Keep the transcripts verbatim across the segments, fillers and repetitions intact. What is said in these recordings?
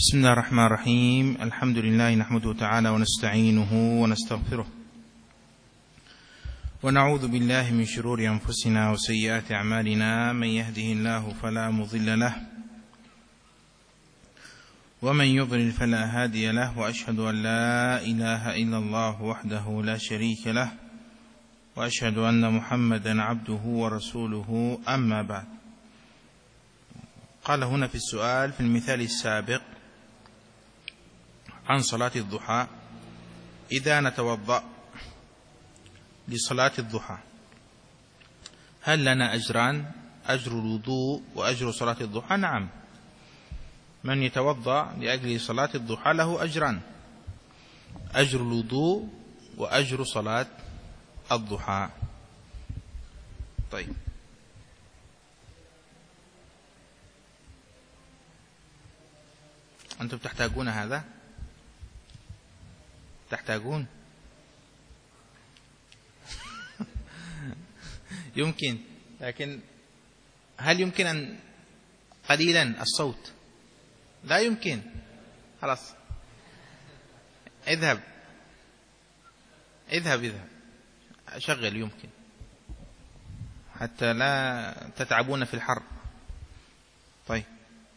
بسم الله الرحمن الرحيم. الحمد لله نحمده تعالى ونستعينه ونستغفره ونعوذ بالله من شرور أنفسنا وسيئات أعمالنا. من يهده الله فلا مضل له ومن يضلل فلا هادي له، وأشهد أن لا إله إلا الله وحده لا شريك له، وأشهد أن محمدا عبده ورسوله. أما بعد، قال هنا في السؤال في المثال السابق عن صلاة الضحى: إذا نتوضأ لصلاة الضحى هل لنا أجران؟ أجر الوضوء وأجر صلاة الضحى؟ نعم، من يتوضأ لأجل صلاة الضحى له أجران: أجر الوضوء وأجر صلاة الضحى. طيب، أنتم تحتاجون هذا؟ تحتاجون؟ يمكن، لكن هل يمكن أن قليلا الصوت؟ لا يمكن. خلاص، اذهب اذهب اذهب شغل، يمكن حتى لا تتعبون في الحر. طيب،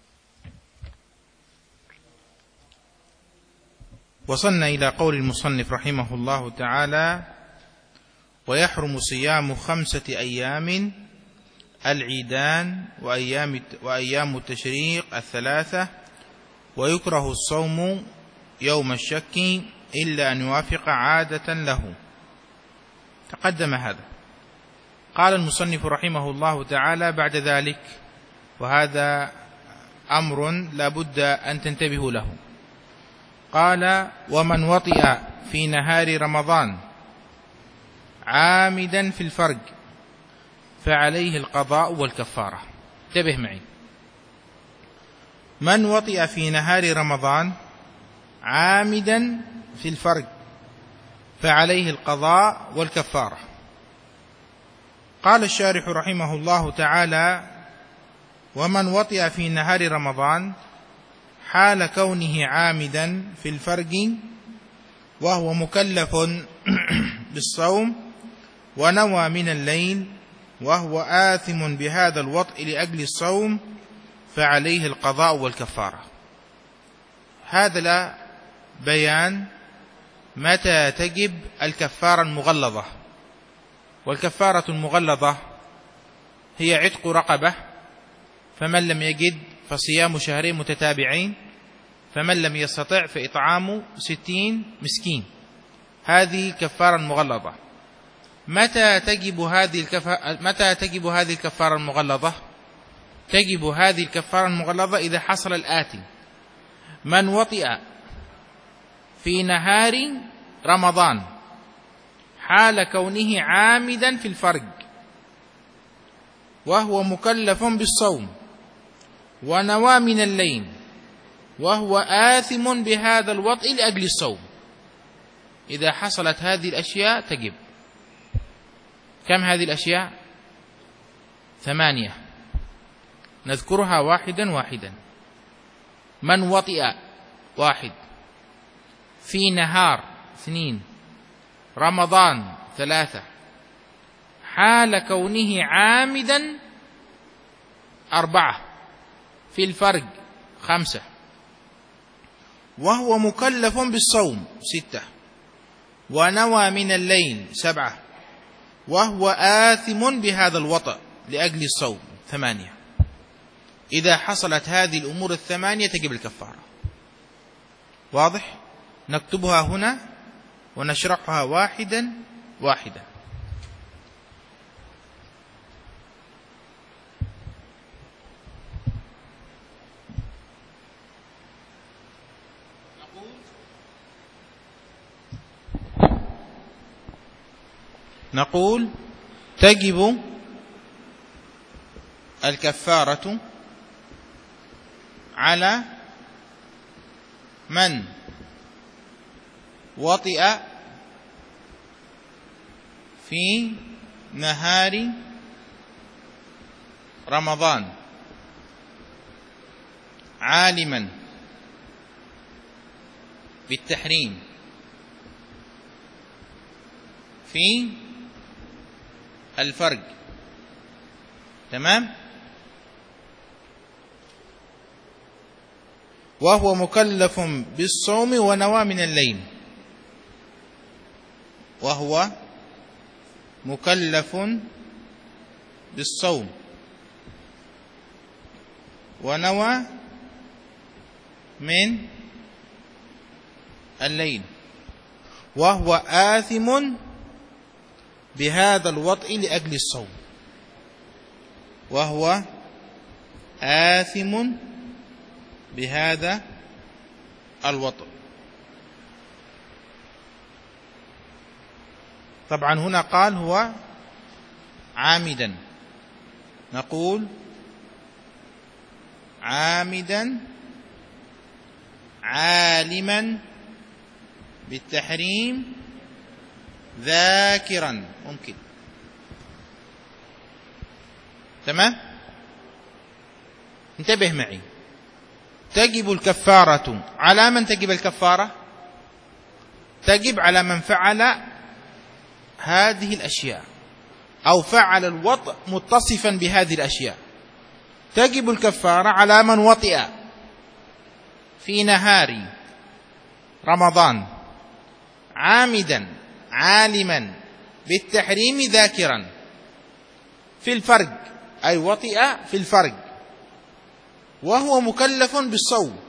وصلنا إلى قول المصنف رحمه الله تعالى: ويحرم صيام خمسة أيام العيدان وأيام, وأيام التشريق الثلاثة، ويكره الصوم يوم الشك إلا أن يوافق عادة له. تقدم هذا. قال المصنف رحمه الله تعالى بعد ذلك، وهذا أمر لا بد أن تنتبهوا له، قال: ومن وطئ في نهار رمضان عامدا في الفرج فعليه القضاء والكفارة. انتبه معي، من وطئ في نهار رمضان عامدا في الفرج فعليه القضاء والكفارة. قال الشارح رحمه الله تعالى: ومن وطئ في نهار رمضان حال كونه عامدا في الفرج وهو مكلف بالصوم ونوى من الليل وهو آثم بهذا الوطء لأجل الصوم فعليه القضاء والكفارة. هذا لا بيان متى تجب الكفارة المغلظة. والكفارة المغلظة هي عتق رقبة، فمن لم يجد فصيام شهرين متتابعين، فمن لم يستطع فإطعام ستين مسكين. هذه كفارة مغلظة. متى تجب هذه الكفارة متى تجب هذه الكفارة المغلظة؟ تجب هذه الكفارة المغلظة إذا حصل الآتي: من وطئ في نهار رمضان حال كونه عامدا في الفرج وهو مكلف بالصوم ونوى من الليل وهو آثم بهذا الوطء لأجل الصوم. إذا حصلت هذه الأشياء تجب. كم هذه الأشياء؟ ثمانية، نذكرها واحدا واحدا. من وطئ واحد، في نهار اثنين، رمضان ثلاثة، حال كونه عامدا أربعة، في الفرج خمسة، وهو مكلف بالصوم ستة، ونوى من الليل سبعة، وهو آثم بهذا الوطأ لأجل الصوم ثمانية. إذا حصلت هذه الأمور الثمانية تجب الكفارة. واضح؟ نكتبها هنا ونشرحها واحدا واحدا. نقول: تجب الكفارة على من وطئ في نهار رمضان عالما بالتحريم في الفرج. تمام. وهو مكلف بالصوم ونوى من الليل. وهو مكلف بالصوم ونوى من الليل، وهو آثم بهذا الوطء لأجل الصوم. وهو آثم بهذا الوطء. طبعا هنا قال هو عامدا، نقول عامدا عالما بالتحريم ذاكرا، ممكن. تمام. انتبه معي، تجب الكفارة على من تجب الكفارة؟ تجب على من فعل هذه الأشياء أو فعل الوطء متصفا بهذه الأشياء. تجب الكفارة على من وطئ في نهار رمضان عامدا عالما بالتحريم ذاكرا في الفرج، أي وطئ في الفرج، وهو مكلف بالصوم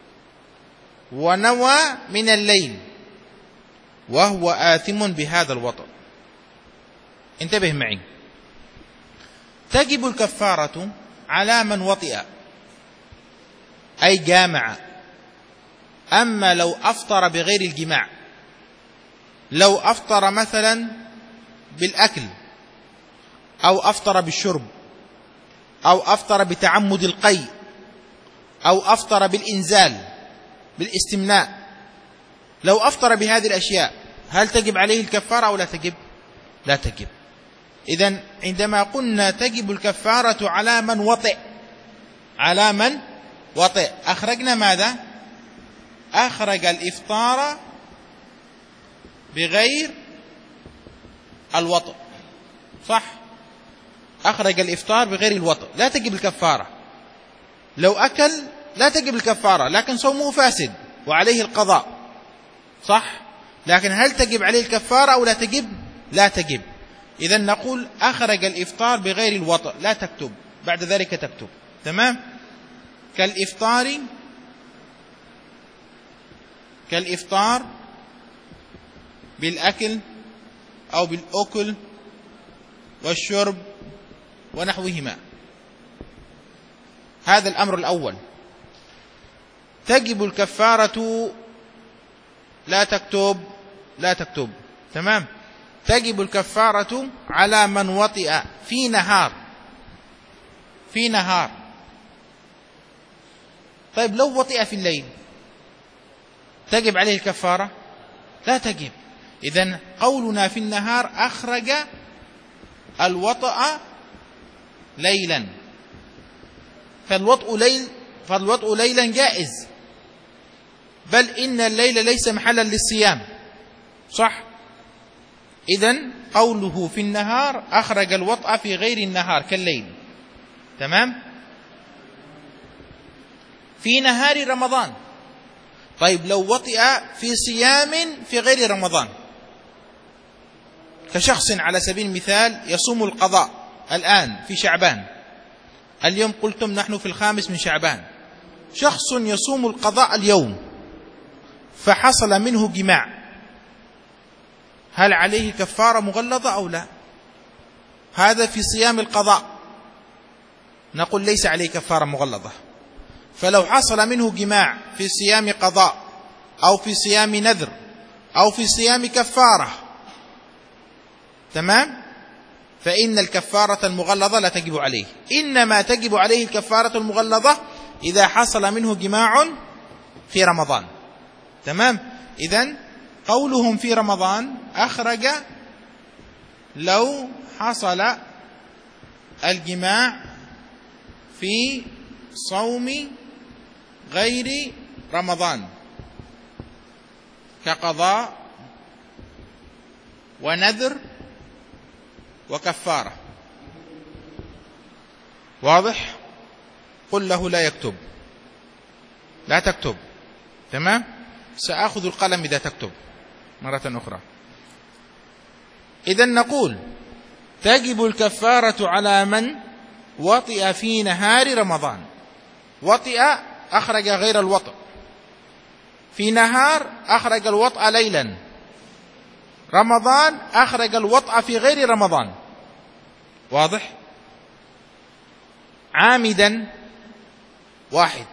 ونوى من الليل، وهو آثم بهذا الوطء. انتبه معي، تجب الكفارة على من وطئ أي جامع. أما لو أفطر بغير الجماع، لو أفطر مثلا بالأكل أو أفطر بالشرب أو أفطر بتعمد القيء أو أفطر بالإنزال بالاستمناء، لو أفطر بهذه الأشياء هل تجب عليه الكفارة أو لا تجب؟ لا تجب. إذن عندما قلنا تجب الكفارة على من وطئ، على من وطئ، أخرجنا ماذا؟ أخرج الإفطار بغير الوطئ، صح؟ أخرج الإفطار بغير الوطئ، لا تجب الكفارة. لو أكل لا تجب الكفارة، لكن صومه فاسد وعليه القضاء، صح؟ لكن هل تجب عليه الكفارة أو لا تجب؟ لا تجب. إذن نقول أخرج الإفطار بغير الوطئ، لا تكتب، بعد ذلك تكتب. تمام؟ كالإفطار كالإفطار بالأكل أو بالأكل والشرب ونحوهما. هذا الأمر الأول. تجب الكفارة، لا تكتب، لا تكتب. تمام. تجب الكفارة على من وطئ في نهار، في نهار. طيب لو وطئ في الليل تجب عليه الكفارة؟ لا تجب. إذن قولنا في النهار أخرج الوطأ ليلا، فالوطء ليل فالوطء ليلا جائز، بل إن الليل ليس محلا للصيام، صح؟ إذن قوله في النهار أخرج الوطأ في غير النهار كالليل. تمام؟ في نهار رمضان. طيب لو وطئ في صيام في غير رمضان، كشخص على سبيل المثال يصوم القضاء الآن في شعبان، اليوم قلتم نحن في الخامس من شعبان، شخص يصوم القضاء اليوم فحصل منه جماع، هل عليه كفارة مغلظة أو لا؟ هذا في صيام القضاء، نقول ليس عليه كفارة مغلظة. فلو حصل منه جماع في صيام قضاء أو في صيام نذر أو في صيام كفارة، تمام، فإن الكفارة المغلظة لا تجب عليه، إنما تجب عليه الكفارة المغلظة إذا حصل منه جماع في رمضان. تمام. إذن قولهم في رمضان أخرج لو حصل الجماع في صوم غير رمضان، كقضاء ونذر وكفارة. واضح؟ قل له لا يكتب، لا تكتب. تمام؟ سأخذ القلم إذا تكتب مرة أخرى. إذن نقول تجب الكفارة على من وطئ في نهار رمضان. وطئ أخرج غير الوطء، في نهار أخرج الوطء ليلا، رمضان أخرج الوطء في غير رمضان. واضح؟ عامدا واحد،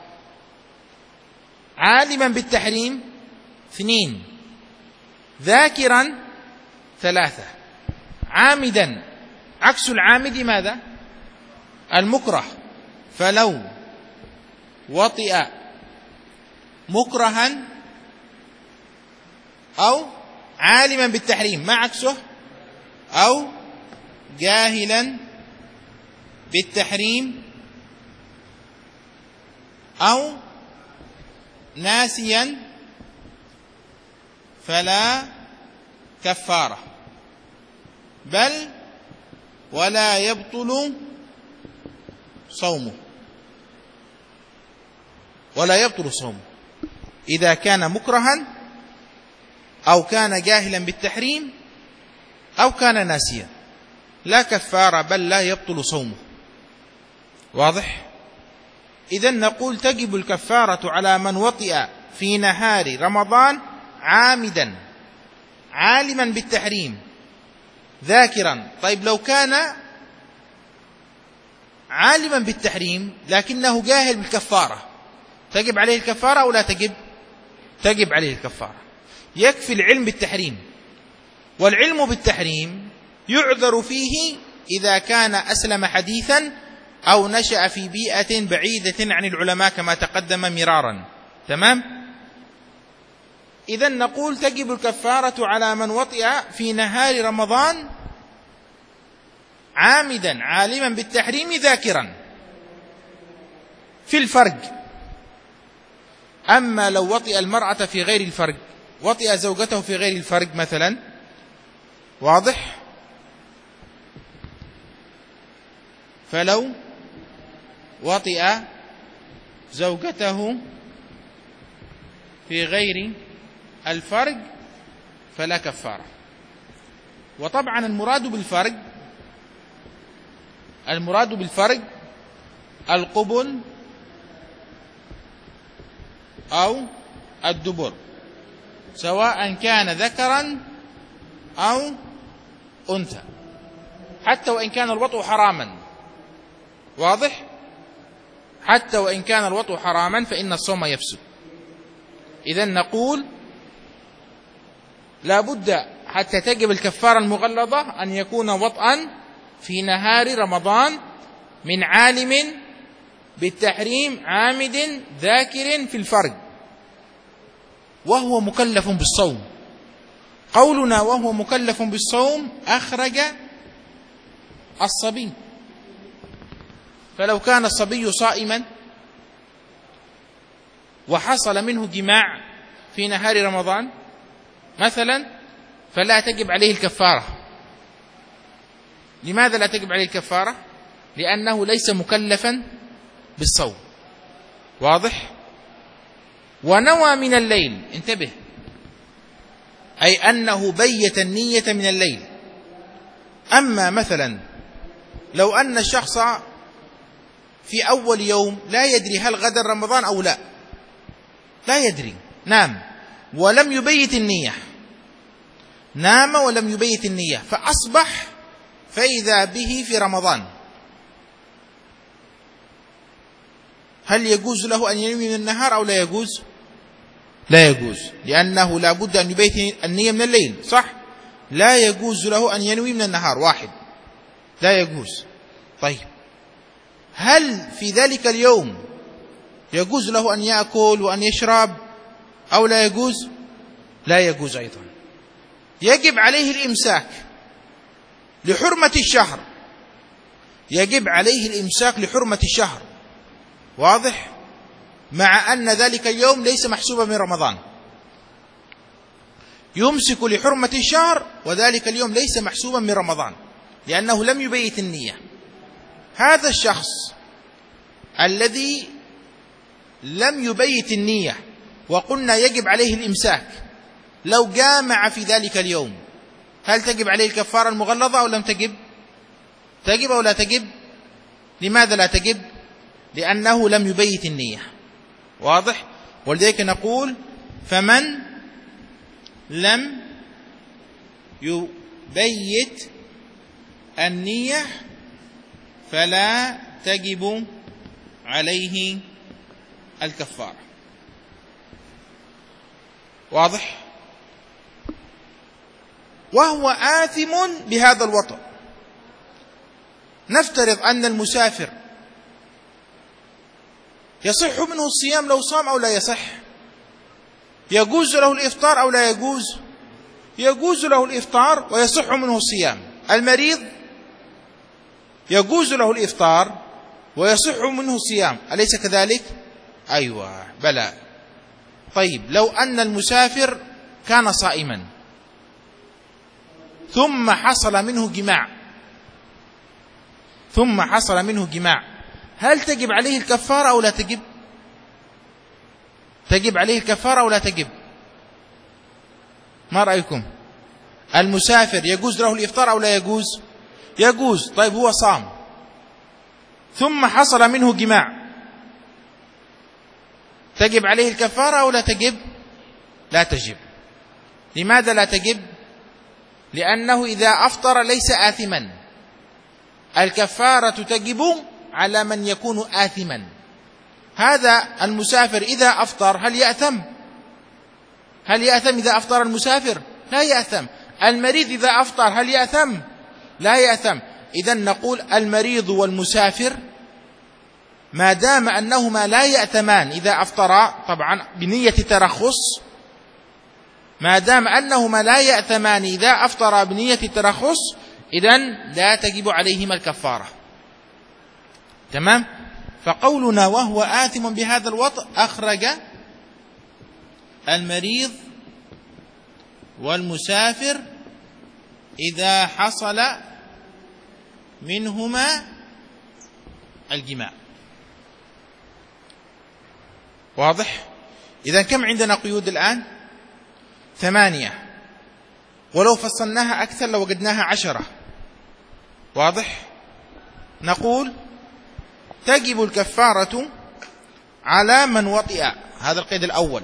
عالما بالتحريم اثنين، ذاكرا ثلاثة. عامدا عكس العامد ماذا؟ المكره. فلو وطئ مكرها أو عالما بالتحريم، ما عكسه؟ أو جاهلا بالتحريم أو ناسيا فلا كفارة، بل ولا يبطل صومه، ولا يبطل صومه إذا كان مكرها أو كان جاهلا بالتحريم أو كان ناسيا، لا كفارة بل لا يبطل صومه. واضح؟ إذن نقول تجب الكفارة على من وطئ في نهار رمضان عامدا عالما بالتحريم ذاكرا. طيب لو كان عالما بالتحريم لكنه جاهل بالكفارة، تجب عليه الكفارة أو لا تجب؟ تجب عليه الكفارة. يكفي العلم بالتحريم، والعلم بالتحريم يعذر فيه إذا كان أسلم حديثا أو نشأ في بيئة بعيدة عن العلماء كما تقدم مرارا. تمام؟ إذن نقول تجب الكفارة على من وطئ في نهار رمضان عامدا عالما بالتحريم ذاكرا في الفرج. أما لو وطئ المرأة في غير الفرج، وطئ زوجته في غير الفرج مثلا، واضح؟ فلو وطئ زوجته في غير الفرج فلا كفارة. وطبعا المراد بالفرج، المراد بالفرج القبل أو الدبر، سواء كان ذكرا أو أنثى، حتى وإن كان الوطء حراما. واضح؟ حتى وإن كان الوطء حراما فإن الصوم يفسد. إذن نقول لا بد حتى تجب الكفارة المغلظة أن يكون وطئا في نهار رمضان من عالم بالتحريم عامد ذاكر في الفرج وهو مكلف بالصوم. قولنا وهو مكلف بالصوم أخرج الصبي، فلو كان الصبي صائما وحصل منه جماع في نهار رمضان مثلا فلا تجب عليه الكفارة. لماذا لا تجب عليه الكفارة؟ لأنه ليس مكلفا بالصوم. واضح؟ ونوى من الليل، انتبه، أي أنه بيت النية من الليل. أما مثلا لو أن الشخص في أول يوم لا يدري هل غدا رمضان أو لا، لا يدري، نام ولم يبيت النية، نام ولم يبيت النية فأصبح فإذا به في رمضان، هل يجوز له أن ينوي من النهار أو لا يجوز؟ لا يجوز، لأنه لا بد أن يبيت النية من الليل، صح؟ لا يجوز له أن ينوي من النهار، واحد، لا يجوز. طيب هل في ذلك اليوم يجوز له أن يأكل وأن يشرب أو لا يجوز؟ لا يجوز أيضا. يجب عليه الإمساك لحرمة الشهر، يجب عليه الإمساك لحرمة الشهر. واضح؟ مع أن ذلك اليوم ليس محسوبا من رمضان. يمسك لحرمة الشهر وذلك اليوم ليس محسوبا من رمضان لأنه لم يبيت النية. هذا الشخص الذي لم يبيت النية وقلنا يجب عليه الإمساك، لو جامع في ذلك اليوم هل تجب عليه الكفارة المغلظة أو لم تجب؟ تجب أو لا تجب؟ لماذا لا تجب؟ لأنه لم يبيت النية. واضح؟ ولذلك نقول فمن لم يبيت النية فلا تجب عليه الكفارة. واضح؟ وهو آثم بهذا الوطء. نفترض أن المسافر يصح منه الصيام لو صام أو لا يصح؟ يجوز له الإفطار أو لا يجوز؟ يجوز له الإفطار ويصح منه الصيام. المريض يجوز له الإفطار ويصح منه الصيام، أليس كذلك؟ أيوة بلى. طيب لو أن المسافر كان صائما ثم حصل منه جماع ثم حصل منه جماع هل تجب عليه الكفارة أو لا تجب؟ تجب عليه الكفارة أو لا تجب؟ ما رأيكم؟ المسافر يجوز له الإفطار أو لا يجوز؟ يجوز. طيب هو صام ثم حصل منه جماع تجب عليه الكفارة أو لا تجب؟ لا تجب. لماذا لا تجب؟ لأنه إذا أفطر ليس آثما. الكفارة تجب على من يكون آثما. هذا المسافر إذا أفطر هل يأثم؟ هل يأثم إذا أفطر المسافر؟ لا يأثم. المريض إذا أفطر هل يأثم؟ لا يأثم. إذن نقول المريض والمسافر ما دام أنهما لا يأثمان إذا أفطرا، طبعا بنية ترخص، ما دام أنهما لا يأثمان إذا أفطرا بنية ترخص، إذن لا تجب عليهما الكفارة. تمام؟ فقولنا وهو آثم بهذا الوطء أخرج المريض والمسافر إذا حصل منهما الجماع. واضح؟ إذن كم عندنا قيود الآن؟ ثمانية، ولو فصلناها أكثر لو وجدناها عشرة. واضح؟ نقول تجب الكفارة على من وطئ، هذا القيد الأول،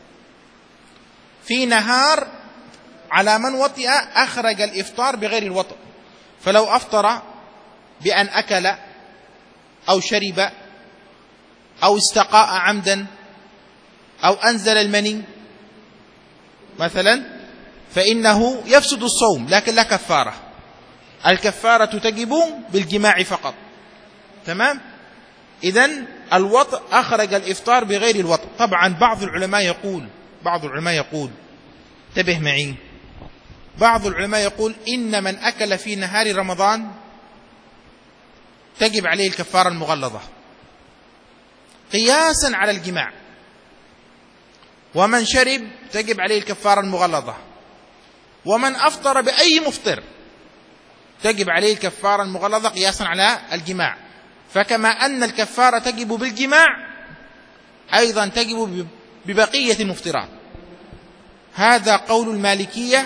في نهار على من وطئ أخرج الإفطار بغير الوطئ، فلو أفطر بأن أكل أو شرب أو استقاء عمدا أو أنزل المني مثلا فإنه يفسد الصوم لكن لا كفارة. الكفارة تجب بالجماع فقط. تمام؟ إذن الوطء أخرج الإفطار بغير الوطء. طبعا بعض العلماء يقول بعض العلماء يقول انتبه معي، بعض العلماء يقول إن من أكل في نهار رمضان تجب عليه الكفارة المغلظة قياسا على الجماع، ومن شرب تجب عليه الكفارة المغلظة، ومن أفطر بأي مفطر تجب عليه الكفارة المغلظة قياسا على الجماع. فكما أن الكفارة تجب بالجماع أيضا تجب ببقية المفطرات. هذا قول المالكية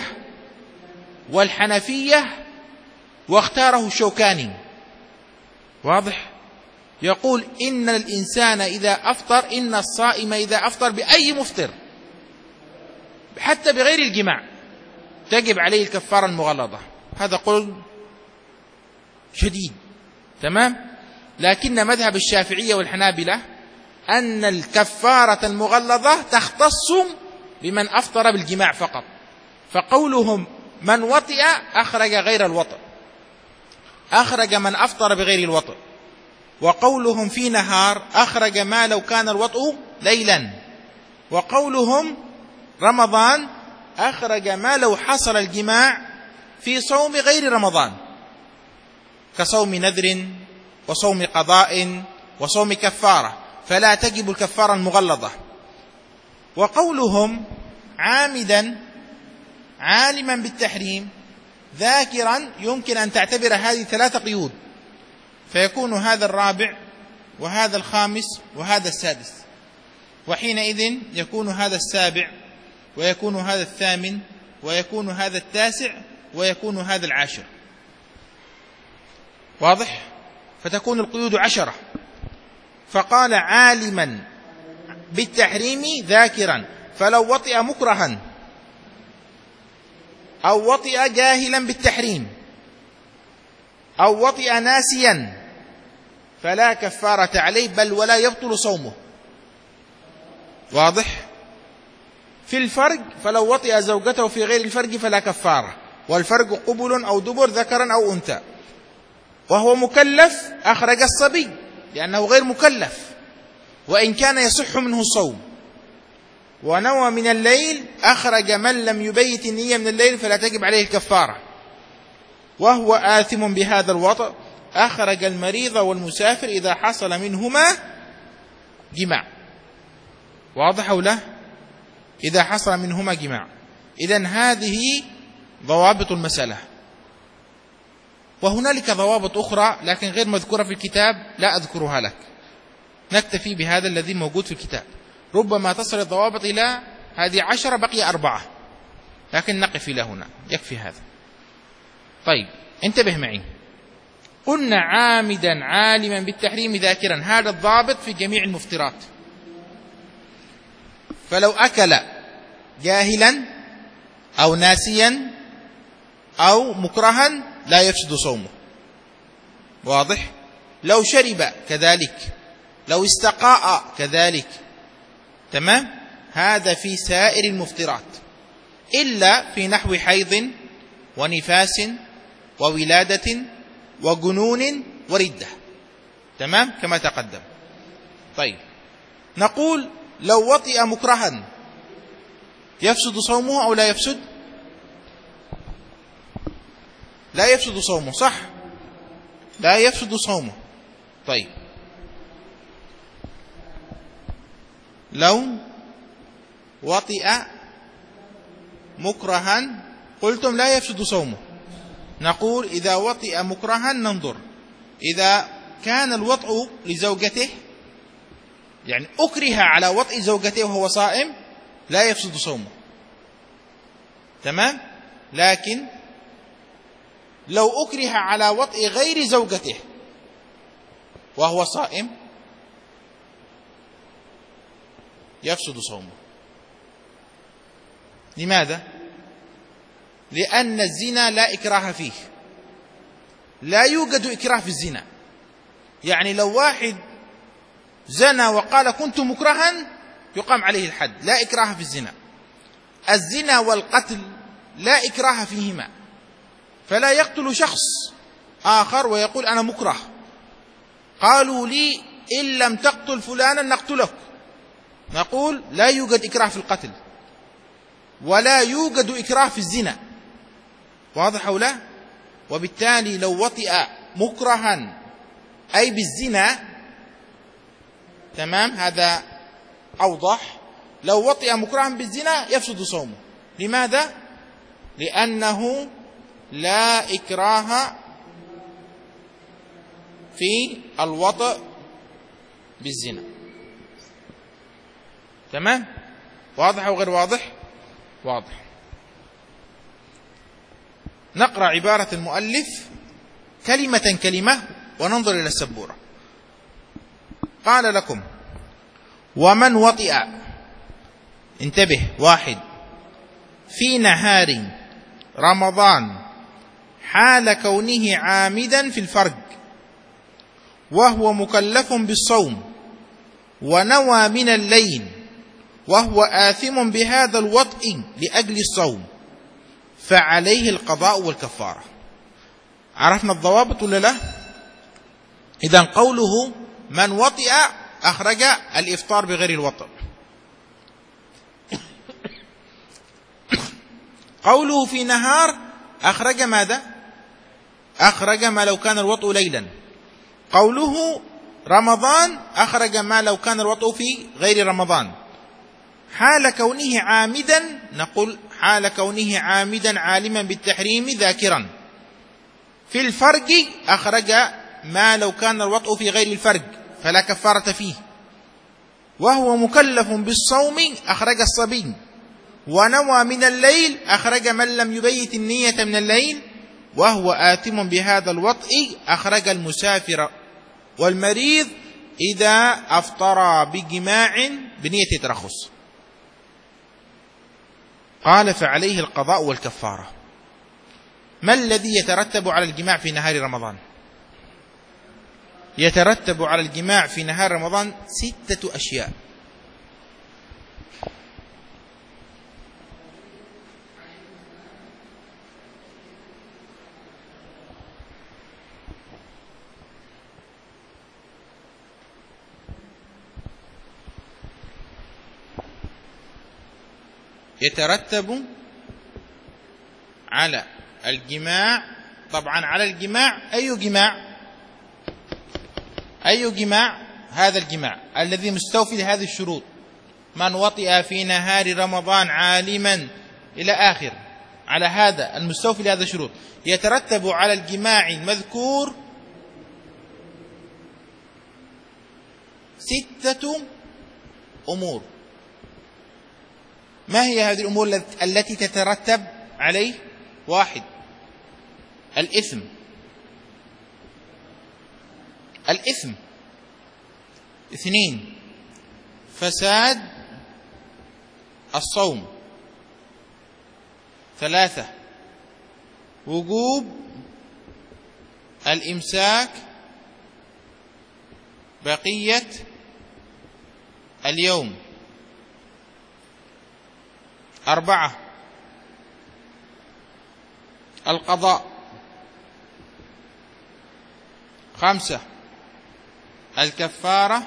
والحنفية واختاره الشوكاني. واضح؟ يقول إن الإنسان إذا أفطر، إن الصائم إذا أفطر بأي مفطر حتى بغير الجماع تجب عليه الكفارة المغلظة. هذا قول شديد. تمام؟ لكن مذهب الشافعية والحنابلة أن الكفارة المغلظة تختص بمن أفطر بالجماع فقط، فقولهم من وطئ أخرج غير الوطئ، أخرج من أفطر بغير الوطئ، وقولهم في نهار أخرج ما لو كان الوطئ ليلا، وقولهم رمضان أخرج ما لو حصل الجماع في صوم غير رمضان كصوم نذر وصوم قضاء وصوم كفارة، فلا تجب الكفارة المغلظة. وقولهم عامدا عالما بالتحريم ذاكرا، يمكن أن تعتبر هذه ثلاثة قيود، فيكون هذا الرابع وهذا الخامس وهذا السادس، وحينئذ يكون هذا السابع ويكون هذا الثامن ويكون هذا التاسع ويكون هذا العاشر. واضح؟ فتكون القيود عشرة. فقال عالما بالتحريم ذاكرا، فلو وطئ مكرها أو وطئ جاهلا بالتحريم أو وطئ ناسيا فلا كفارة عليه، بل ولا يبطل صومه. واضح؟ في الفرج فلو وطئ زوجته في غير الفرج فلا كفارة، والفرج قبل أو دبر ذكرا أو أنثى، وهو مكلف أخرج الصبي لأنه غير مكلف وإن كان يصح منه الصوم. ونوى من الليل أخرج من لم يبيت النية من الليل فلا تجب عليه الكفارة، وهو آثم بهذا الوطء أخرج المريض والمسافر إذا حصل منهما جماع. واضح أو لا؟ إذا حصل منهما جماع. إذن هذه ضوابط المسألة. وهنالك ضوابط أخرى لكن غير مذكورة في الكتاب، لا أذكرها لك، نكتفي بهذا الذي موجود في الكتاب. ربما تصل الضوابط إلى هذه عشرة، بقي أربعة، لكن نقف إلى هنا، يكفي هذا. طيب انتبه معي، قلنا عامدا عالما بالتحريم ذاكرا، هذا الضابط في جميع المفطرات. فلو أكل جاهلا أو ناسيا أو مكرها لا يفسد صومه. واضح؟ لو شرب كذلك، لو استقاء كذلك. تمام؟ هذا في سائر المفطرات إلا في نحو حيض ونفاس وولادة وجنون وردة. تمام؟ كما تقدم. طيب نقول لو وطئ مكرها يفسد صومه أو لا يفسد؟ لا يفسد صومه، صح؟ لا يفسد صومه. طيب لو وطئ مكرها قلتم لا يفسد صومه. نقول إذا وطئ مكرها ننظر، إذا كان الوطء لزوجته، يعني أكره على وطئ زوجته وهو صائم، لا يفسد صومه. تمام؟ لكن لو أكره على وطئ غير زوجته وهو صائم يفسد صومه. لماذا؟ لأن الزنا لا إكراه فيه، لا يوجد إكراه في الزنا. يعني لو واحد زنى وقال كنت مكرها يقام عليه الحد، لا إكراه في الزنا. الزنا والقتل لا إكراه فيهما، فلا يقتل شخص آخر ويقول أنا مكره، قالوا لي إن لم تقتل فلانا نقتلك، نقول لا يوجد إكراه في القتل ولا يوجد إكراه في الزنا. واضح أو لا؟ وبالتالي لو وطئ مكرها أي بالزنا، تمام، هذا أوضح. لو وطئ مكرها بالزنا يفسد صومه. لماذا؟ لأنه لا إكراه في الوطئ بالزنا. تمام؟ واضح أو غير واضح؟ واضح. نقرأ عبارة المؤلف كلمة كلمة وننظر إلى السبورة. قال لكم ومن وطئ، انتبه، واحد، في نهار رمضان حال كونه عامدا في الفرج وهو مكلف بالصوم ونوى من الليل وهو آثم بهذا الوطء لأجل الصوم فعليه القضاء والكفارة. عرفنا الضوابط ولا لا؟ إذن قوله من وطئ أخرج الإفطار بغير الوطء. قوله في نهار أخرج ماذا؟ أخرج ما لو كان الوطء ليلا. قوله رمضان أخرج ما لو كان الوطء في غير رمضان. حال كونه عامدا، نقول حال كونه عامدا عالما بالتحريم ذاكرا. في الفرج أخرج ما لو كان الوطء في غير الفرج فلا كفارة فيه. وهو مكلف بالصوم أخرج الصبي. ونوى من الليل أخرج من لم يبيت النية من الليل. وهو آثم بهذا الوطء أخرج المسافر والمريض إذا أفطر بجماع بنية ترخص. قال فعليه القضاء والكفارة. ما الذي يترتب على الجماع في نهار رمضان؟ يترتب على الجماع في نهار رمضان ستة أشياء. يترتب على الجماع، طبعا على الجماع أي جماع؟ أي جماع؟ هذا الجماع الذي مستوفي لهذه الشروط: من وطئ في نهار رمضان عالما إلى آخر. على هذا المستوفي لهذه الشروط يترتب على الجماع المذكور ستة أمور. ما هي هذه الأمور التي تترتب عليه؟ واحد، الإثم. الإثم. اثنين، فساد الصوم. ثلاثة، وجوب الإمساك بقية اليوم. أربعة، القضاء. خمسة، الكفارة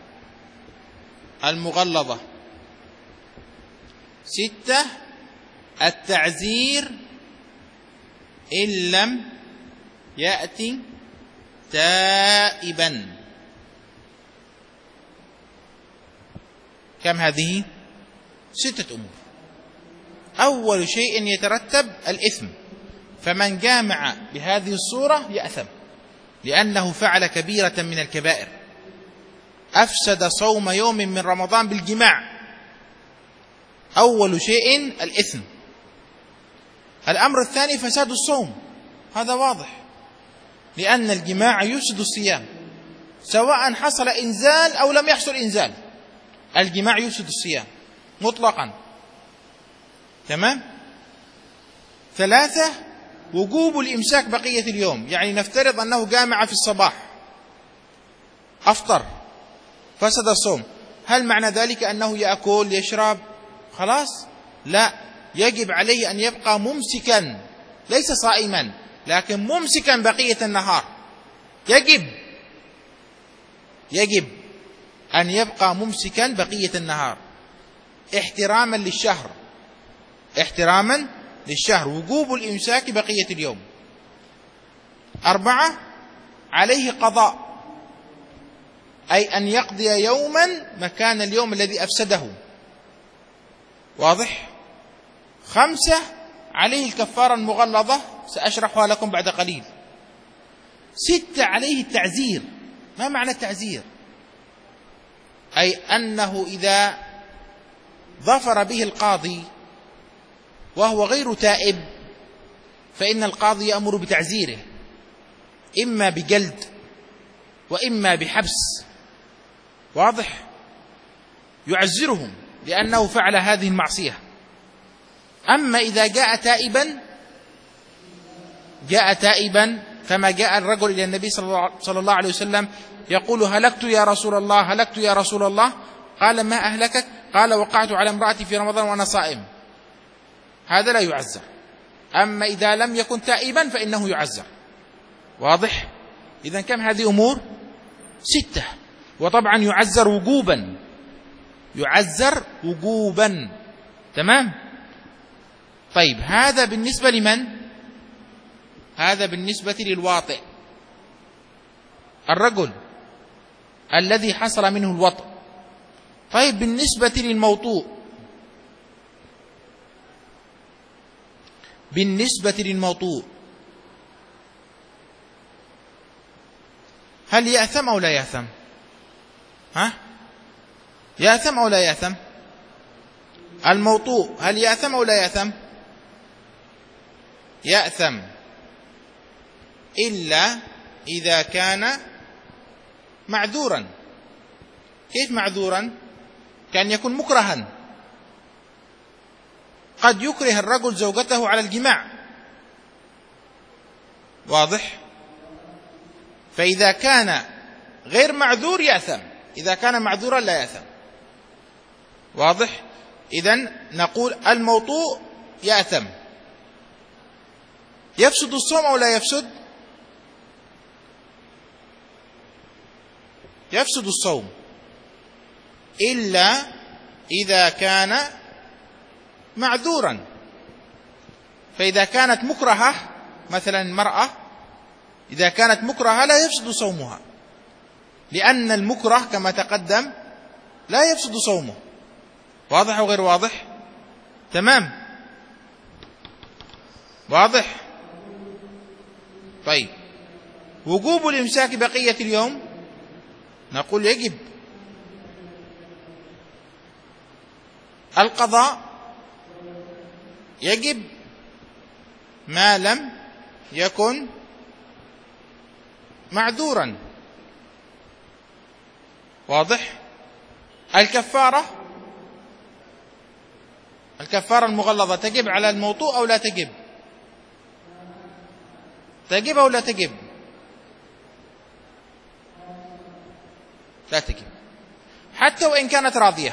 المغلظة. ستة، التعزير إن لم يأتي تائبا. كم هذه؟ ستة أمور. أول شيء يترتب الإثم، فمن جامع بهذه الصورة يأثم لأنه فعل كبيرة من الكبائر، أفسد صوم يوم من رمضان بالجماع. أول شيء الإثم. الأمر الثاني فساد الصوم، هذا واضح، لأن الجماع يفسد الصيام سواء حصل إنزال أو لم يحصل إنزال، الجماع يفسد الصيام مطلقا. تمام. ثلاثة، وجوب الإمساك بقية اليوم، يعني نفترض أنه جامع في الصباح أفطر فسد الصوم، هل معنى ذلك أنه يأكل يشرب خلاص؟ لا، يجب عليه أن يبقى ممسكا، ليس صائما لكن ممسكا بقية النهار. يجب يجب أن يبقى ممسكا بقية النهار احتراما للشهر، احتراما للشهر. وجوب الإمساك بقية اليوم. أربعة، عليه قضاء، أي أن يقضي يوما مكان اليوم الذي أفسده. واضح؟ خمسة، عليه الكفارة المغلظة، سأشرحها لكم بعد قليل. ستة، عليه التعزير. ما معنى التعزير؟ أي أنه إذا ظفر به القاضي وهو غير تائب فإن القاضي يأمر بتعزيره، إما بجلد وإما بحبس. واضح؟ يعزرهم لأنه فعل هذه المعصية. أما إذا جاء تائبا جاء تائبا كما جاء الرجل إلى النبي صلى الله عليه وسلم يقول: هلكت يا رسول الله، هلكت يا رسول الله. قال: ما أهلكك؟ قال: وقعت على امرأتي في رمضان وأنا صائم. هذا لا يعزر. أما إذا لم يكن تائبا فإنه يعزر. واضح؟ إذن كم هذه أمور؟ ستة. وطبعا يعزر وجوبا، يعزر وجوبا. تمام؟ طيب، هذا بالنسبة لمن؟ هذا بالنسبة للواطئ، الرجل الذي حصل منه الوطء. طيب، بالنسبة للموطوء بالنسبة للموطوء هل يأثم أو لا يأثم؟ ها؟ يأثم أو لا يأثم؟ الموطوء هل يأثم أو لا يأثم؟ يأثم إلا إذا كان معذورا. كيف معذورا؟ كان يكون مكرها، قد يكره الرجل زوجته على الجماع، واضح؟ فإذا كان غير معذور يأثم، إذا كان معذورا لا يأثم، واضح؟ إذن نقول الموطوء يأثم. يفسد الصوم أو لا يفسد؟ يفسد الصوم إلا إذا كان معذورا. فإذا كانت مكرهة مثلا المرأة إذا كانت مكرهة لا يفسد صومها، لأن المكره كما تقدم لا يفسد صومه. واضح أو غير واضح؟ تمام، واضح. طيب، وجوب الإمساك بقية اليوم نقول يجب. القضاء يجب ما لم يكن معذورا، واضح. الكفارة الكفارة المغلظة تجب على الموطوء أو لا تجب؟ تجب أو لا تجب؟ لا تجب، حتى وإن كانت راضية،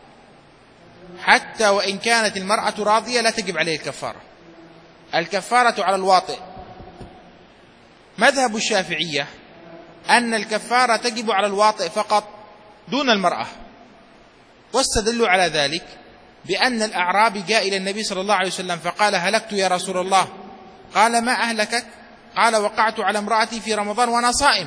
حتى وإن كانت المرأة راضية لا تجب عليه الكفارة. الكفارة على الواطئ. مذهب الشافعية أن الكفارة تجب على الواطئ فقط دون المرأة، واستدلوا على ذلك بأن الأعرابي جاء إلى النبي صلى الله عليه وسلم فقال: هلكت يا رسول الله. قال: ما أهلكك؟ قال: وقعت على امرأتي في رمضان وأنا صائم.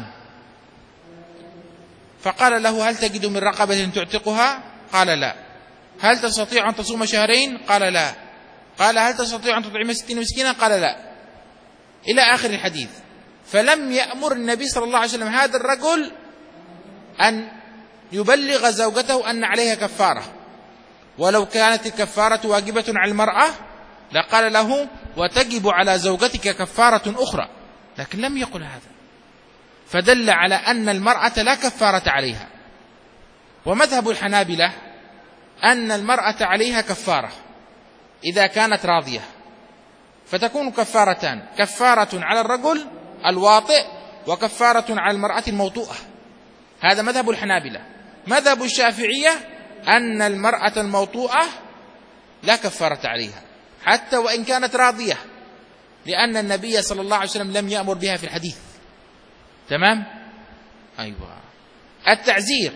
فقال له: هل تجد من رقبة تعتقها؟ قال: لا. هل تستطيع أن تصوم شهرين؟ قال: لا. قال: هل تستطيع أن تطعم ستين مسكينا؟ قال: لا، إلى آخر الحديث. فلم يأمر النبي صلى الله عليه وسلم هذا الرجل أن يبلغ زوجته أن عليها كفارة، ولو كانت الكفارة واجبة على المرأة لقال له: وتجب على زوجتك كفارة أخرى، لكن لم يقل هذا، فدل على أن المرأة لا كفارة عليها. ومذهب الحنابلة أن المرأة عليها كفارة إذا كانت راضية، فتكون كفارتان: كفارة على الرجل الواطئ وكفارة على المرأة الموطوءة. هذا مذهب الحنابلة. مذهب الشافعية أن المرأة الموطوءة لا كفارة عليها حتى وإن كانت راضية، لأن النبي صلى الله عليه وسلم لم يأمر بها في الحديث. تمام؟ أيوة. التعزير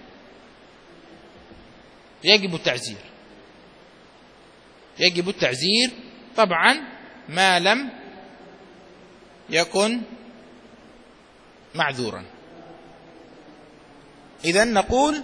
يجب التعزير يجب التعزير طبعا ما لم يكن معذورا. إذن نقول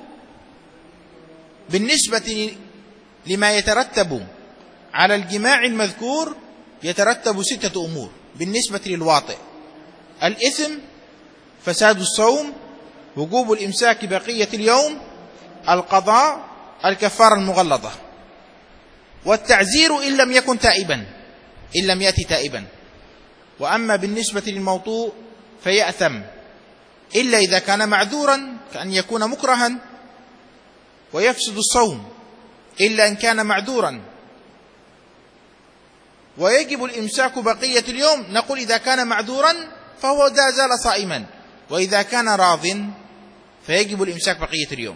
بالنسبة لما يترتب على الجماع المذكور يترتب ستة أمور بالنسبة للواطئ: الإثم، فساد الصوم، وجوب الإمساك بقية اليوم، القضاء، الكفارة المغلظة. والتعزير إن لم يكن تائبا، إن لم يأتي تائبا. وأما بالنسبة للموطوء فيأثم إلا إذا كان معذورا كأن يكون مكرها، ويفسد الصوم إلا إن كان معذورا. ويجب الإمساك بقية اليوم نقول إذا كان معذورا فهو لا زال صائما، وإذا كان راض فيجب الإمساك بقية اليوم.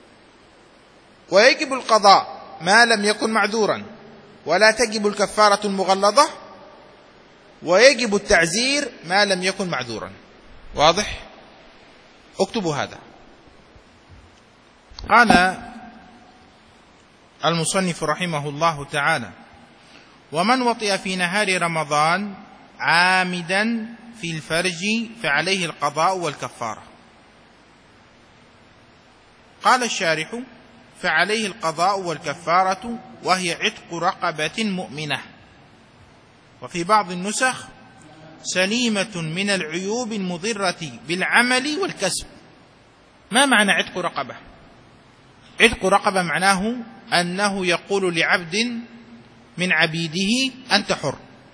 ويجب القضاء ما لم يكن معذورا، ولا تجب الكفارة المغلظة. ويجب التعزير ما لم يكن معذورا. واضح؟ اكتبوا هذا. قال المصنف رحمه الله تعالى: ومن وطئ في نهار رمضان عامدا في الفرج فعليه القضاء والكفارة. قال الشارح: فعليه القضاء والكفارة، وهي عتق رقبة مؤمنة. وفي بعض النسخ سليمة من العيوب المضرة بالعمل والكسب. ما معنى عتق رقبة؟ عتق رقبة معناه أنه يقول لعبد من عبيده أنت حر،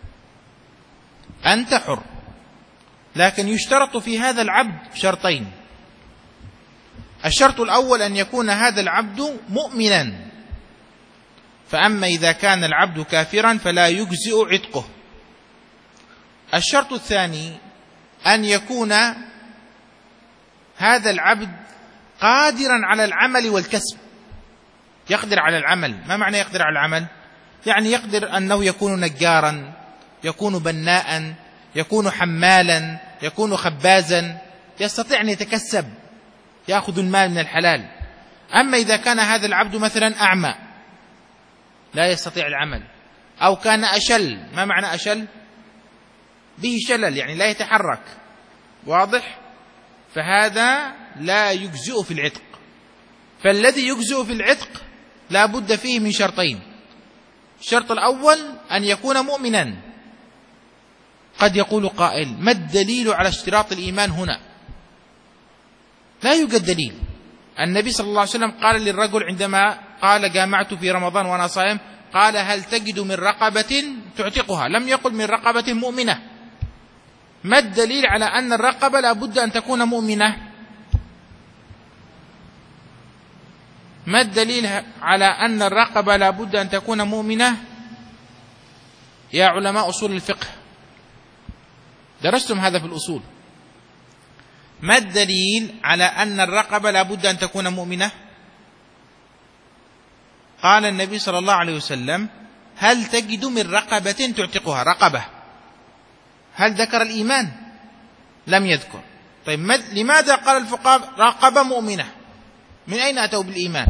أنت حر، لكن يشترط في هذا العبد شرطين. الشرط الأول أن يكون هذا العبد مؤمنا، فأما إذا كان العبد كافرا فلا يجزئ عتقه. الشرط الثاني أن يكون هذا العبد قادرا على العمل والكسب، يقدر على العمل. ما معنى يقدر على العمل؟ يعني يقدر أنه يكون نجارا، يكون بناء، يكون حمالا، يكون خبازا، يستطيع أن يتكسب، يأخذ المال من الحلال. أما إذا كان هذا العبد مثلا أعمى لا يستطيع العمل، أو كان أشل. ما معنى أشل؟ به شلل، يعني لا يتحرك، واضح؟ فهذا لا يجزئ في العتق. فالذي يجزئ في العتق لا بد فيه من شرطين. الشرط الأول أن يكون مؤمنا. قد يقول قائل: ما الدليل على اشتراط الإيمان هنا؟ لا يوجد دليل. النبي صلى الله عليه وسلم قال للرجل عندما قال: جامعت في رمضان وأنا صائم، قال: هل تجد من رقبة تعتقها؟ لم يقل من رقبة مؤمنة. ما الدليل على أن الرقبة لا بد أن تكون مؤمنة؟ ما الدليل على أن الرقبة لا بد أن تكون مؤمنة؟ يا علماء أصول الفقه، درستم هذا في الأصول. ما الدليل على أن الرقبة لا بد أن تكون مؤمنة؟ قال النبي صلى الله عليه وسلم: هل تجد من رقبة تعتقها؟ رقبة، هل ذكر الإيمان؟ لم يذكر. طيب لماذا قال الفقهاء رقبة مؤمنة؟ من أين أتوا بالإيمان؟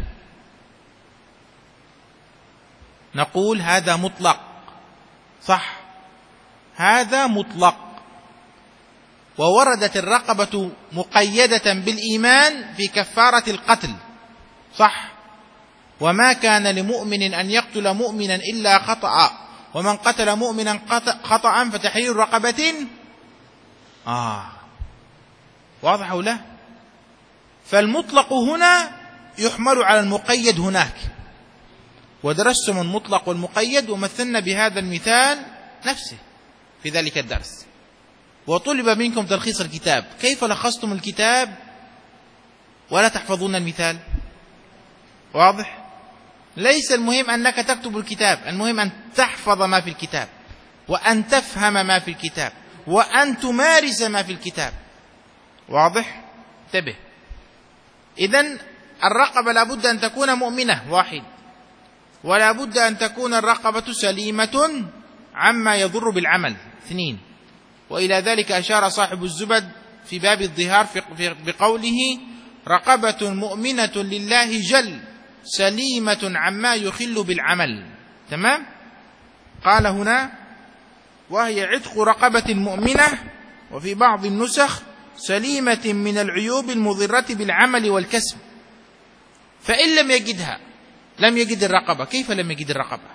نقول هذا مطلق، صح، هذا مطلق. ووردت الرقبة مقيدة بالإيمان في كفارة القتل، صح. وما كان لمؤمن أن يقتل مؤمنا إلا خطأ، ومن قتل مؤمنا خطأ فتحرير رقبة. آه واضح أو لا؟ فالمطلق هنا يحمل على المقيد هناك. ودرستم المطلق والمقيد ومثلنا بهذا المثال نفسه في ذلك الدرس. وطلب منكم تلخيص الكتاب. كيف لخصتم الكتاب ولا تحفظون المثال؟ واضح؟ ليس المهم أنك تكتب الكتاب، المهم أن تحفظ ما في الكتاب، وأن تفهم ما في الكتاب، وأن تمارس ما في الكتاب. واضح؟ انتبه. إذن الرقبة لابد أن تكون مؤمنة، واحد، ولا بد أن تكون الرقبة سليمة عما يضر بالعمل، اثنين. وإلى ذلك أشار صاحب الزبد في باب الظهار بقوله: رقبة مؤمنة لله جل سليمة عما يخل بالعمل. تمام؟ قال هنا: وهي عتق رقبة مؤمنة، وفي بعض النسخ سليمة من العيوب المضرة بالعمل والكسب. فإن لم يجدها، لم يجد الرقبة. كيف لم يجد الرقبة؟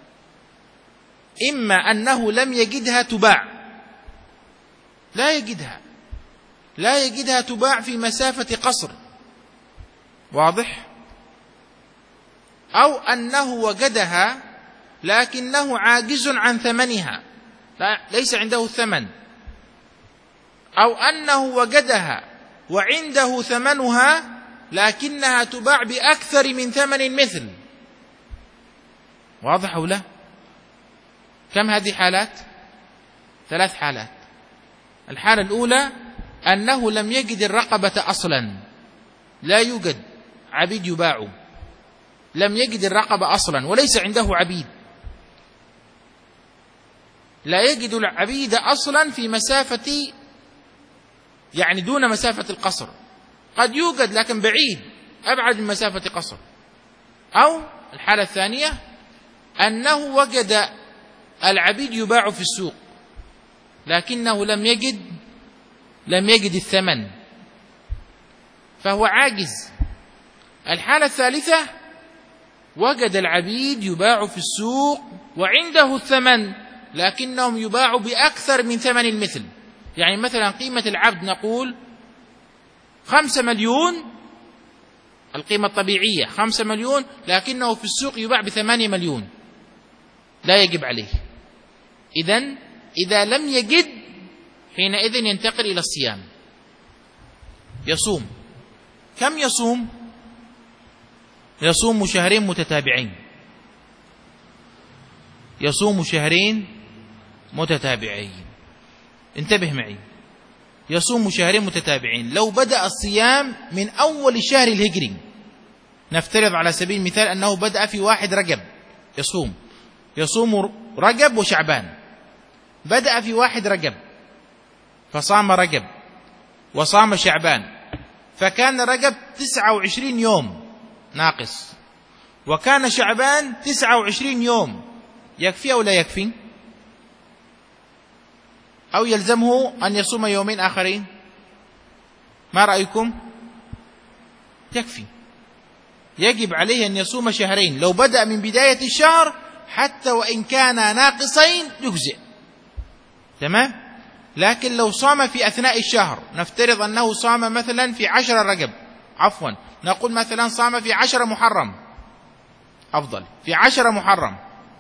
إما أنه لم يجدها تباع، لا يجدها لا يجدها تباع في مسافة قصر، واضح؟ أو أنه وجدها لكنه عاجز عن ثمنها، لا ليس عنده الثمن، أو أنه وجدها وعنده ثمنها لكنها تباع بأكثر من ثمن المثل. واضح أو لا؟ كم هذه حالات؟ ثلاث حالات. الحالة الأولى أنه لم يجد الرقبة أصلا، لا يوجد عبيد يباع، لم يجد الرقبة أصلا وليس عنده عبيد، لا يجد العبيد أصلا في مسافة، يعني دون مسافة القصر، قد يوجد لكن بعيد أبعد من مسافة قصر. أو الحالة الثانية أنه وجد العبيد يباع في السوق لكنه لم يجد لم يجد الثمن فهو عاجز. الحالة الثالثة وجد العبيد يباع في السوق وعنده الثمن لكنهم يباعوا بأكثر من ثمن المثل. يعني مثلا قيمة العبد نقول خمسة مليون، القيمة الطبيعية خمسة مليون، لكنه في السوق يباع بثمانية مليون، لا يجب عليه. إذن إذا لم يجد حينئذ ينتقل إلى الصيام، يصوم. كم يصوم؟ يصوم شهرين متتابعين، يصوم شهرين متتابعين. انتبه معي، يصوم شهرين متتابعين. لو بدأ الصيام من أول الشهر الهجري، نفترض على سبيل المثال أنه بدأ في واحد رجب يصوم، يصوم رجب وشعبان. بدأ في واحد رجب فصام رجب وصام شعبان، فكان رجب تسعة وعشرين يوم ناقص، وكان شعبان تسعة وعشرين يوم. يكفي أو لا يكفي؟ أو يلزمه أن يصوم يومين آخرين؟ ما رأيكم؟ يكفي، يجب عليه أن يصوم شهرين. لو بدأ من بداية الشهر حتى وإن كان ناقصين يجزئ، تمام؟ لكن لو صام في أثناء الشهر، نفترض أنه صام مثلا في عشر رجب، عفوا نقول مثلا صام في عشر محرم، أفضل في عشر محرم،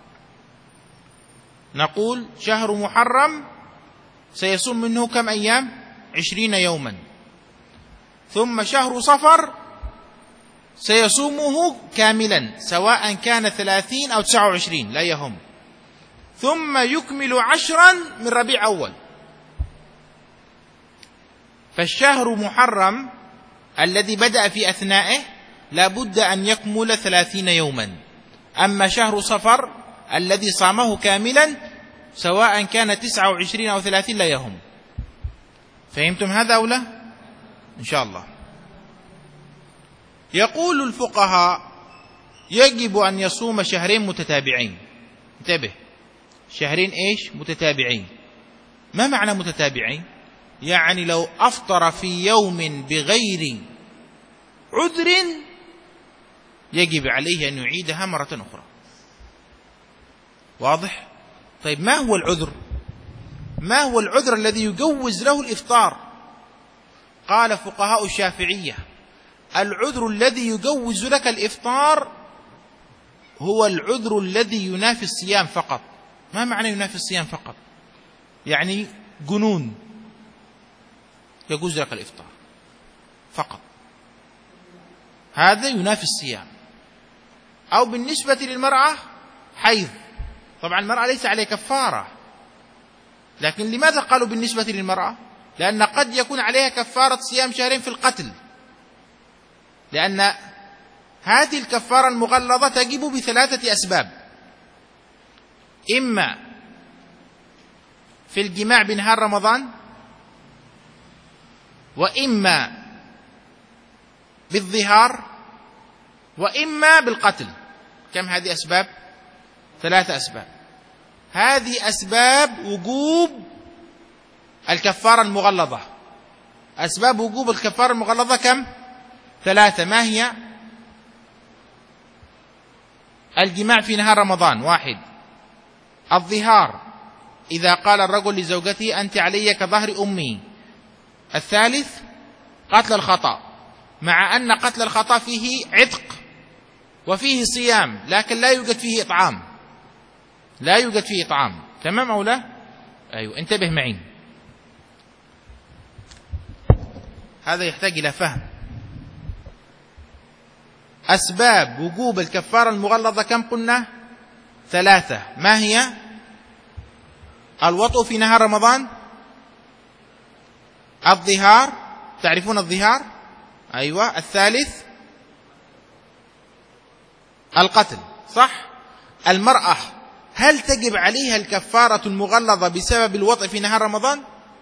نقول شهر محرم سيصوم منه كم أيام؟ عشرين يوما. ثم شهر صفر سيصومه كاملا، سواء كان ثلاثين أو تسعة وعشرين لا يهم. ثم يكمل عشرا من ربيع أول. فالشهر محرم الذي بدأ في أثنائه لابد أن يكمل ثلاثين يوما. أما شهر صفر الذي صامه كاملا سواء كان تسعة وعشرين أو ثلاثين لا يهم. فهمتم هذا أو لا؟ إن شاء الله. يقول الفقهاء يجب أن يصوم شهرين متتابعين. انتبه، شهرين إيش؟ متتابعين. ما معنى متتابعين؟ يعني لو أفطر في يوم بغير عذر يجب عليه أن يعيدها مرة أخرى. واضح؟ طيب ما هو العذر؟ ما هو العذر الذي يجوز له الإفطار؟ قال فقهاء الشافعية العذر الذي يجوز لك الإفطار هو العذر الذي ينافي الصيام فقط. ما معنى ينافي الصيام فقط؟ يعني جنون يجوز لك الإفطار فقط، هذا ينافي الصيام. أو بالنسبة للمرأة حيض، طبعا المرأة ليس عليه كفارة، لكن لماذا قالوا بالنسبة للمرأة؟ لأن قد يكون عليها كفارة صيام شهرين في القتل، لأن هذه الكفارة المغلظة تجب بثلاثة أسباب: إما في الجماع بنهار رمضان، وإما بالظهار، وإما بالقتل. كم هذه أسباب؟ ثلاثة أسباب. هذه أسباب وجوب الكفارة المغلظة. أسباب وجوب الكفارة المغلظة كم؟ ثلاثة. ما هي؟ الجماع في نهار رمضان واحد، الظهار إذا قال الرجل لزوجته أنت علي كظهر أمي، الثالث قتل الخطأ، مع أن قتل الخطأ فيه عتق وفيه صيام، لكن لا يوجد فيه إطعام، لا يوجد فيه إطعام. تمام أو لا؟ أيوة، انتبه معي، هذا يحتاج إلى فهم. أسباب وجوب الكفارة المغلظة كم قلنا؟ ثلاثة. ما هي؟ الوطء في نهار رمضان، الظهار، تعرفون الظهار؟ أيوة. الثالث القتل، صح؟ المرأة هل تجب عليها الكفارة المغلظة بسبب الوطء في نهار رمضان؟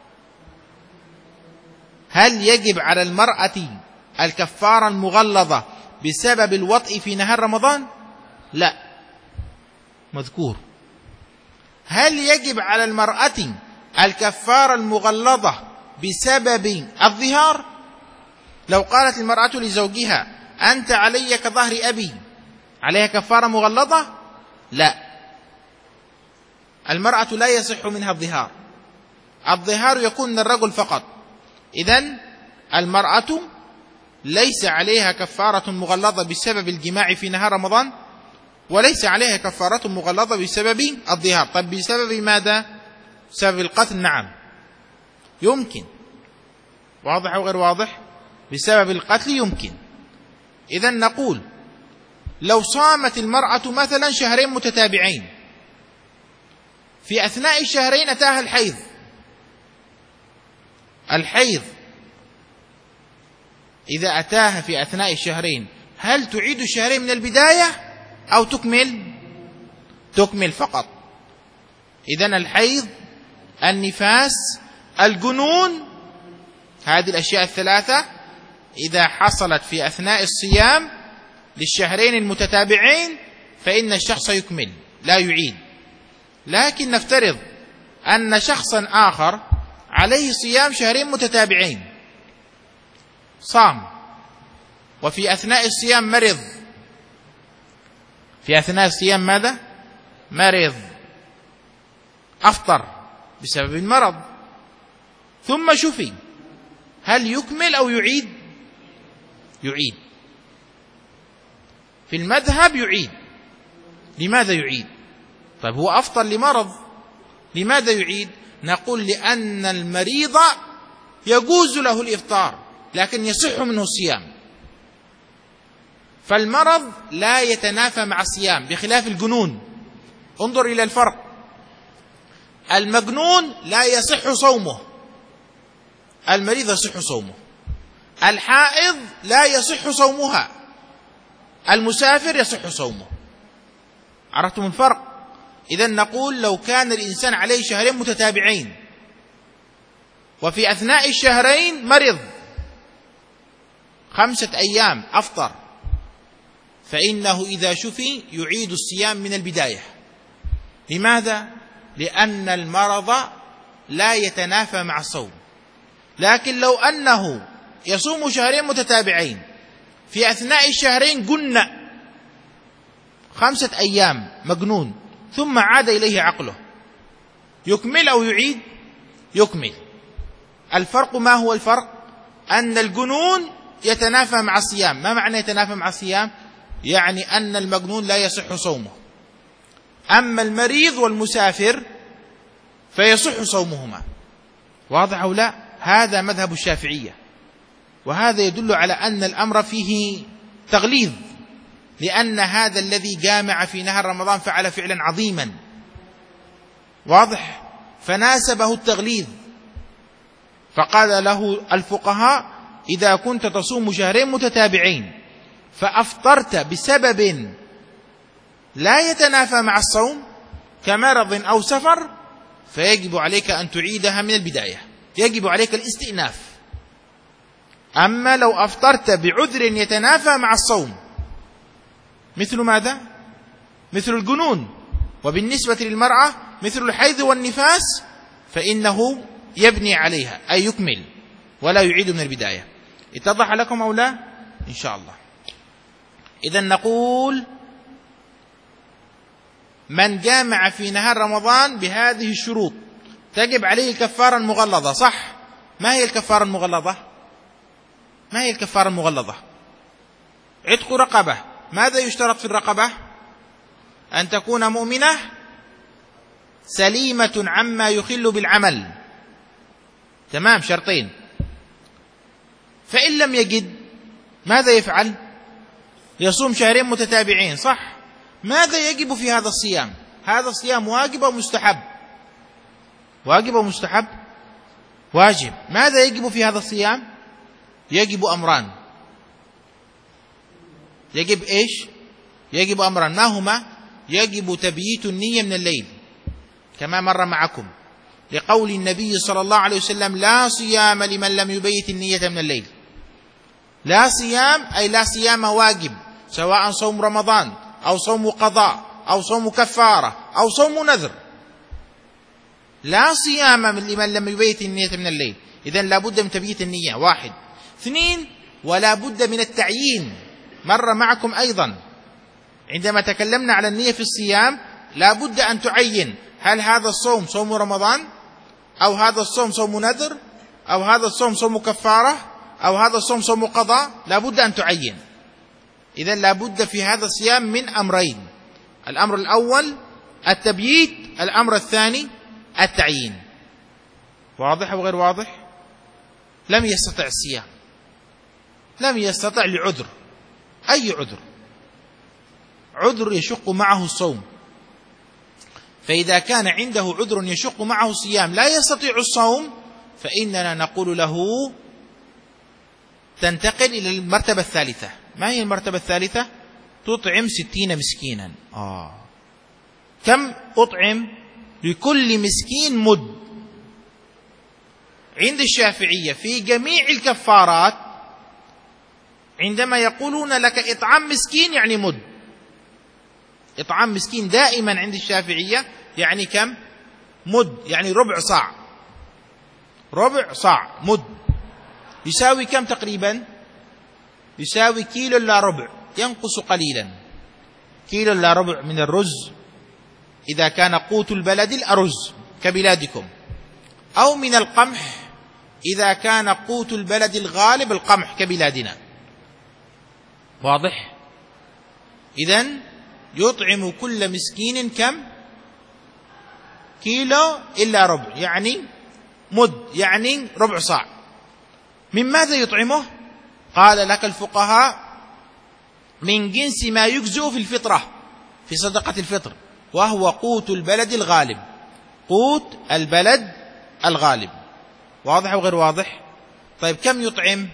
هل يجب على المرأة الكفارة المغلظة بسبب الوطء في نهار رمضان؟ لا، مذكور. هل يجب على المرأة الكفارة المغلظة بسبب الظهار؟ لو قالت المرأة لزوجها أنت علي كظهر أبي، عليها كفارة مغلظة؟ لا. المرأة لا يصح منها الظهار، الظهار يكون من الرجل فقط. إذن المرأة ليس عليها كفارة مغلظة بسبب الجماع في نهار رمضان، وليس عليها كفارة مغلظة بسبب الظهار. طيب بسبب ماذا؟ بسبب القتل؟ نعم يمكن. واضح أو غير واضح؟ بسبب القتل يمكن. إذن نقول لو صامت المرأة مثلا شهرين متتابعين، في أثناء الشهرين أتاها الحيض، الحيض إذا أتاها في أثناء الشهرين هل تعيد الشهرين من البداية أو تكمل؟ تكمل فقط. إذن الحيض، النفاس، الجنون، هذه الأشياء الثلاثة إذا حصلت في أثناء الصيام للشهرين المتتابعين فإن الشخص يكمل لا يعيد. لكن نفترض أن شخصا آخر عليه صيام شهرين متتابعين، صام وفي أثناء الصيام مرض، في أثناء الصيام ماذا؟ مرض، أفطر بسبب المرض ثم شفي، هل يكمل أو يعيد؟ يعيد. في المذهب يعيد. لماذا يعيد؟ طيب هو أفطر لمرض، لماذا يعيد؟ نقول لأن المريض يجوز له الإفطار لكن يصح منه الصيام، فالمرض لا يتنافى مع الصيام بخلاف الجنون. انظر إلى الفرق، المجنون لا يصح صومه، المريض يصح صومه، الحائض لا يصح صومها، المسافر يصح صومه. عرفتم الفرق؟ إذن نقول لو كان الإنسان عليه شهرين متتابعين وفي أثناء الشهرين مرض خمسة أيام أفطر، فإنه إذا شفي يعيد الصيام من البداية. لماذا؟ لأن المرض لا يتنافى مع الصوم. لكن لو أنه يصوم شهرين متتابعين في أثناء الشهرين جن خمسة أيام مجنون ثم عاد إليه عقله، يكمل أو يعيد؟ يكمل. الفرق ما هو الفرق؟ أن الجنون يتنافى مع الصيام. ما معنى يتنافى مع الصيام؟ يعني أن المجنون لا يصح صومه، أما المريض والمسافر فيصح صومهما. واضح أو لا؟ هذا مذهب الشافعية، وهذا يدل على أن الأمر فيه تغليظ، لأن هذا الذي جامع في نهر رمضان فعل فعلا عظيما. واضح؟ فناسبه التغليظ، فقال له الفقهاء إذا كنت تصوم شهرين متتابعين فأفطرت بسبب لا يتنافى مع الصوم كمرض أو سفر فيجب عليك أن تعيدها من البداية، يجب عليك الاستئناف. أما لو أفطرت بعذر يتنافى مع الصوم مثل ماذا؟ مثل الجنون، وبالنسبة للمرأة مثل الحيض والنفاس، فإنه يبني عليها أي يكمل ولا يعيد من البداية. اتضح لكم أو لا؟ إن شاء الله. إذن نقول من جامع في نهار رمضان بهذه الشروط تجب عليه كفارة مغلظة، صح؟ ما هي الكفارة المغلظة؟ ما هي الكفارة المغلظة؟ عتق رقبة. ماذا يشترط في الرقبة؟ أن تكون مؤمنة سليمة عما يخل بالعمل، تمام، شرطين. فإن لم يجد ماذا يفعل؟ يصوم شهرين متتابعين، صح؟ ماذا يجب في هذا الصيام؟ هذا الصيام واجب أو مستحب؟ واجب أو مستحب؟ واجب. ماذا يجب في هذا الصيام؟ يجب أمران. يجب إيش؟ يجب أمران. ما هما؟ يجب تبييت النية من الليل كما مر معكم، لقول النبي صلى الله عليه وسلم لا صيام لمن لم يبيت النية من الليل. لا صيام أي لا صيام واجب، سواء صوم رمضان أو صوم قضاء أو صوم كفارة أو صوم نذر، لا صيام لمن لم يبيت النية من الليل. إذن لا بد من تبييت النية، واحد. اثنين، ولا بد من التعيين. مر معكم أيضا عندما تكلمنا على النية في الصيام لا بد أن تعين هل هذا الصوم صوم رمضان، أو هذا الصوم صوم نذر، أو هذا الصوم صوم كفارة، أو هذا الصوم صوم قضاء؟ لا بد أن تعين. إذن لا بد في هذا الصيام من أمرين: الأمر الأول التبييت، الأمر الثاني التعيين. واضح أو غير واضح؟ لم يستطع الصيام، لم يستطع لعذر، أي عذر، عذر يشق معه الصوم. فإذا كان عنده عذر يشق معه الصيام لا يستطيع الصوم، فإننا نقول له تنتقل إلى المرتبة الثالثة. ما هي المرتبة الثالثة؟ تطعم ستين مسكينا. آه. كم أطعم؟ لكل مسكين مد. عند الشافعية في جميع الكفارات عندما يقولون لك إطعام مسكين يعني مد. إطعام مسكين دائما عند الشافعية يعني كم؟ مد، يعني ربع صاع. ربع صاع مد يساوي كم تقريبا؟ يساوي كيلو إلا ربع، ينقص قليلا. كيلو إلا ربع من الرز إذا كان قوت البلد الأرز كبلادكم، أو من القمح إذا كان قوت البلد الغالب القمح كبلادنا. واضح؟ إذن يطعم كل مسكين كم؟ كيلو إلا ربع، يعني مد، يعني ربع صاع. من ماذا يطعمه؟ قال لك الفقهاء من جنس ما يجزئ في الفطرة، في صدقة الفطر، وهو قوت البلد الغالب. قوت البلد الغالب. واضح أو غير واضح؟ طيب كم يطعم؟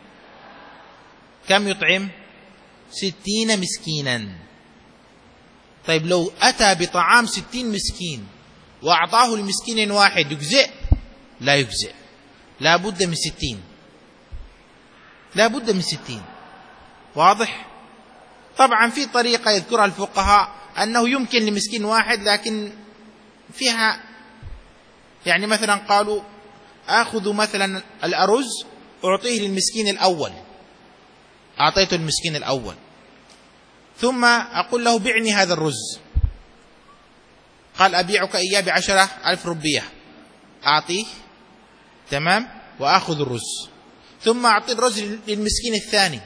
كم يطعم؟ ستين مسكينا. طيب لو أتى بطعام ستين مسكين وأعطاه المسكين واحد يجزئ؟ لا يجزئ، لا بد من ستين، لا بد من ستين. واضح؟ طبعا في طريقة يذكرها الفقهاء أنه يمكن لمسكين واحد، لكن فيها يعني مثلا قالوا آخذ مثلا الأرز أعطيه للمسكين الأول، أعطيته المسكين الأول، ثم أقول له بعني هذا الرز، قال أبيعك إياه بعشرة ألف ربية، أعطيه تمام وأخذ الرز، ثم أعطي الرز للمسكين الثاني،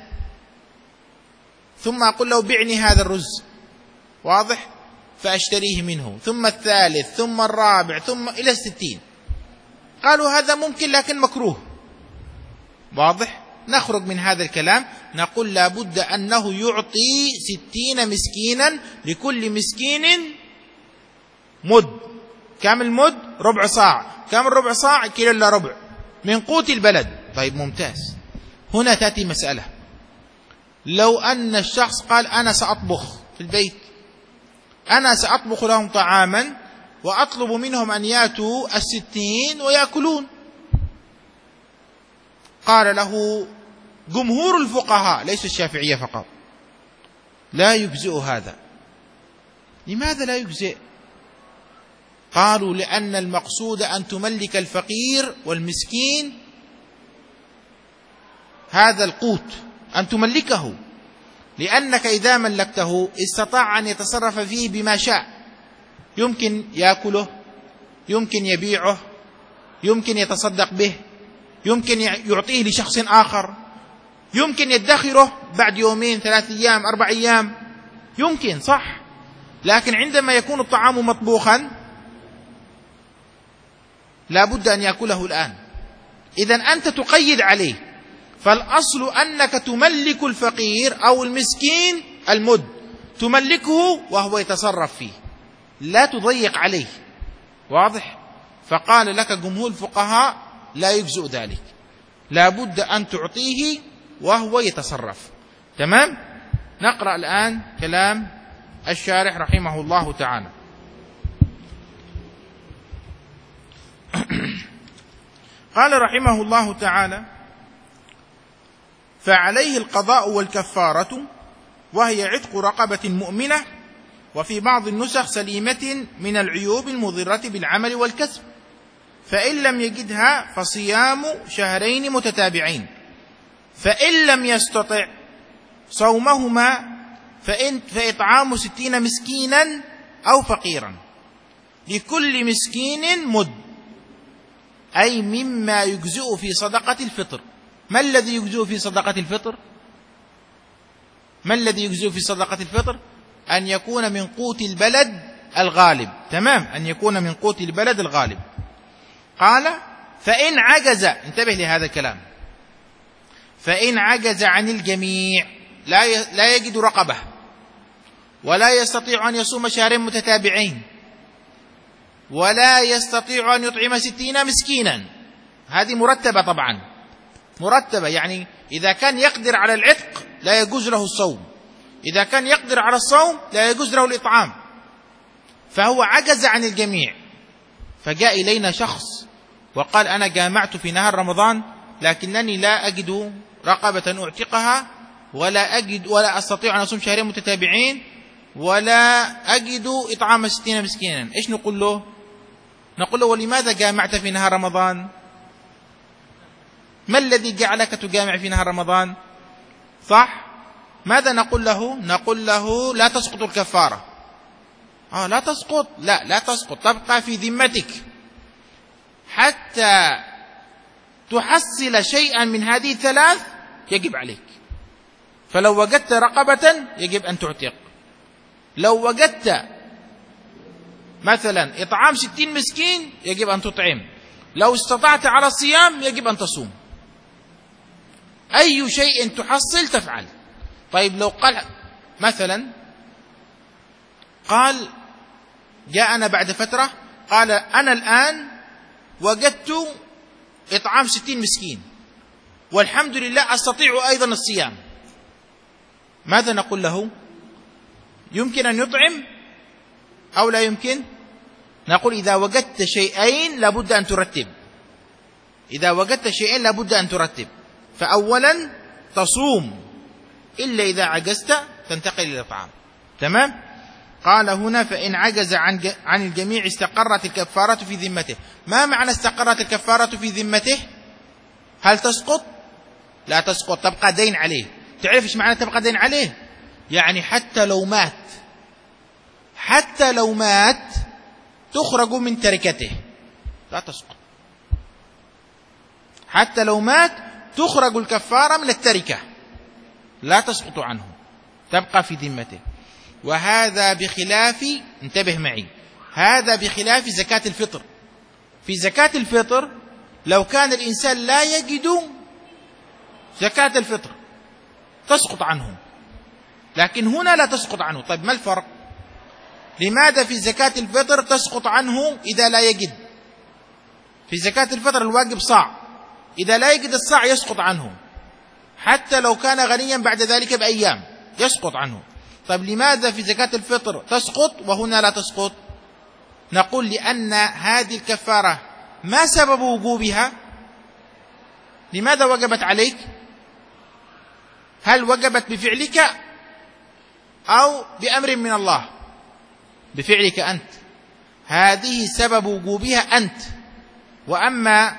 ثم أقول له بعني هذا الرز، واضح؟ فأشتريه منه، ثم الثالث، ثم الرابع، ثم إلى الستين. قالوا هذا ممكن لكن مكروه. واضح؟ نخرج من هذا الكلام نقول لابد أنه يعطي ستين مسكينا، لكل مسكين مد. كم المد؟ ربع صاع. كم الربع صاع؟ كيلو إلا ربع من قوت البلد. طيب ممتاز. هنا تأتي مسألة، لو أن الشخص قال أنا سأطبخ في البيت، أنا سأطبخ لهم طعاما وأطلب منهم أن يأتوا الستين ويأكلون، قال له جمهور الفقهاء ليس الشافعية فقط لا يجزئ هذا. لماذا لا يجزئ؟ قالوا لأن المقصود أن تملك الفقير والمسكين هذا القوت، أن تملكه، لأنك إذا ملكته استطاع أن يتصرف فيه بما شاء، يمكن يأكله، يمكن يبيعه، يمكن يتصدق به، يمكن يعطيه لشخص آخر، يمكن يدخره بعد يومين ثلاث أيام أربع أيام، يمكن صح. لكن عندما يكون الطعام مطبوخا لا بد أن يأكله الآن. إذن أنت تقيد عليه، فالأصل أنك تملك الفقير أو المسكين المد، تملكه وهو يتصرف فيه، لا تضيق عليه. واضح؟ فقال لك جمهور الفقهاء لا يجزئ ذلك، لا بد أن تعطيه وهو يتصرف. تمام؟ نقرأ الآن كلام الشارح رحمه الله تعالى. قال رحمه الله تعالى: فعليه القضاء والكفارة، وهي عتق رقبة مؤمنة، وفي بعض النسخ سليمة من العيوب المضرة بالعمل والكسب، فإن لم يجدها فصيام شهرين متتابعين، فإن لم يستطع صومهما فإن فإطعام ستين مسكينا أو فقيرا. لكل مسكين مد، أي مما يجزئ في صدقة الفطر. ما الذي يجزئ في صدقة الفطر؟ ما الذي يجزئ في صدقة الفطر؟ أن يكون من قوت البلد الغالب. تمام، أن يكون من قوت البلد الغالب. قال فإن عجز، انتبه لهذا الكلام، فإن عجز عن الجميع، لا لا يجد رقبة ولا يستطيع أن يصوم شهرين متتابعين ولا يستطيع أن يطعم ستين مسكينا، هذه مرتبة طبعا، مرتبة، يعني إذا كان يقدر على العتق لا يجوز له الصوم، إذا كان يقدر على الصوم لا يجوز له الإطعام، فهو عجز عن الجميع. فجاء إلينا شخص وقال أنا جامعت في نهار رمضان لكنني لا أجد رقبة أعتقها ولا أجد ولا أستطيع أن أصوم شهرين متتابعين ولا أجد إطعام ستين مسكينا. إيش نقول له؟ نقول له ولماذا جامعت في نهار رمضان؟ ما الذي جعلك تجامع في نهار رمضان؟ صح؟ ماذا نقول له؟ نقول له لا تسقط الكفارة. آه لا تسقط، لا لا تسقط، تبقى في ذمتك حتى تحصل شيئا من هذه الثلاث يجب عليك. فلو وجدت رقبة يجب أن تعتق، لو وجدت مثلا إطعام ستين مسكين يجب أن تطعم، لو استطعت على الصيام يجب أن تصوم، أي شيء تحصل تفعل. طيب لو قال مثلا قال جاءنا بعد فترة قال أنا الآن وجدت إطعام ستين مسكين والحمد لله أستطيع أيضا الصيام، ماذا نقول له؟ يمكن أن يطعم أو لا يمكن؟ نقول إذا وجدت شيئين لابد أن ترتب، إذا وجدت شيئين لابد أن ترتب. فأولا تصوم إلا إذا عجزت تنتقل إلى الإطعام. تمام؟ قال هنا فإن عجز عن عن الجميع استقرت الكفارة في ذمته. ما معنى استقرت الكفارة في ذمته؟ هل تسقط؟ لا تسقط، تبقى دين عليه. تعرف إيش معنى تبقى دين عليه؟ يعني حتى لو مات، حتى لو مات تخرج من تركته، لا تسقط. حتى لو مات تخرج الكفارة من التركة، لا تسقط عنه، تبقى في ذمته. وهذا بخلاف، انتبه معي، هذا بخلاف زكاة الفطر. في زكاة الفطر لو كان الإنسان لا يجد زكاة الفطر تسقط عنه، لكن هنا لا تسقط عنه. طيب ما الفرق؟ لماذا في زكاة الفطر تسقط عنه إذا لا يجد؟ في زكاة الفطر الواجب صاع، إذا لا يجد الصاع يسقط عنه، حتى لو كان غنيا بعد ذلك بأيام يسقط عنه. طيب لماذا في زكاة الفطر تسقط وهنا لا تسقط؟ نقول لأن هذه الكفارة ما سبب وجوبها؟ لماذا وجبت عليك؟ هل وجبت بفعلك أو بأمر من الله؟ بفعلك أنت، هذه سبب وجوبها أنت. وأما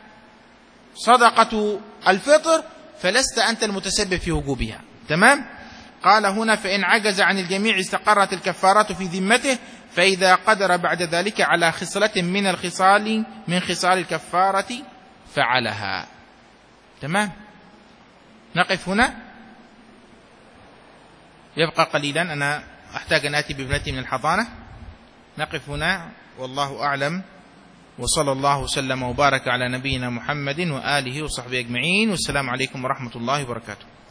صدقة الفطر فلست أنت المتسبب في وجوبها. تمام؟ قال هنا فإن عجز عن الجميع استقرت الكفارة في ذمته، فإذا قدر بعد ذلك على خصلة من الخصال من خصال الكفارة فعلها. تمام؟ نقف هنا، يبقى قليلا، أنا أحتاج أن آتي بابنتي من الحضانة. نقف هنا والله أعلم، وصلى الله وسلم وبارك على نبينا محمد وآله وصحبه أجمعين، والسلام عليكم ورحمة الله وبركاته.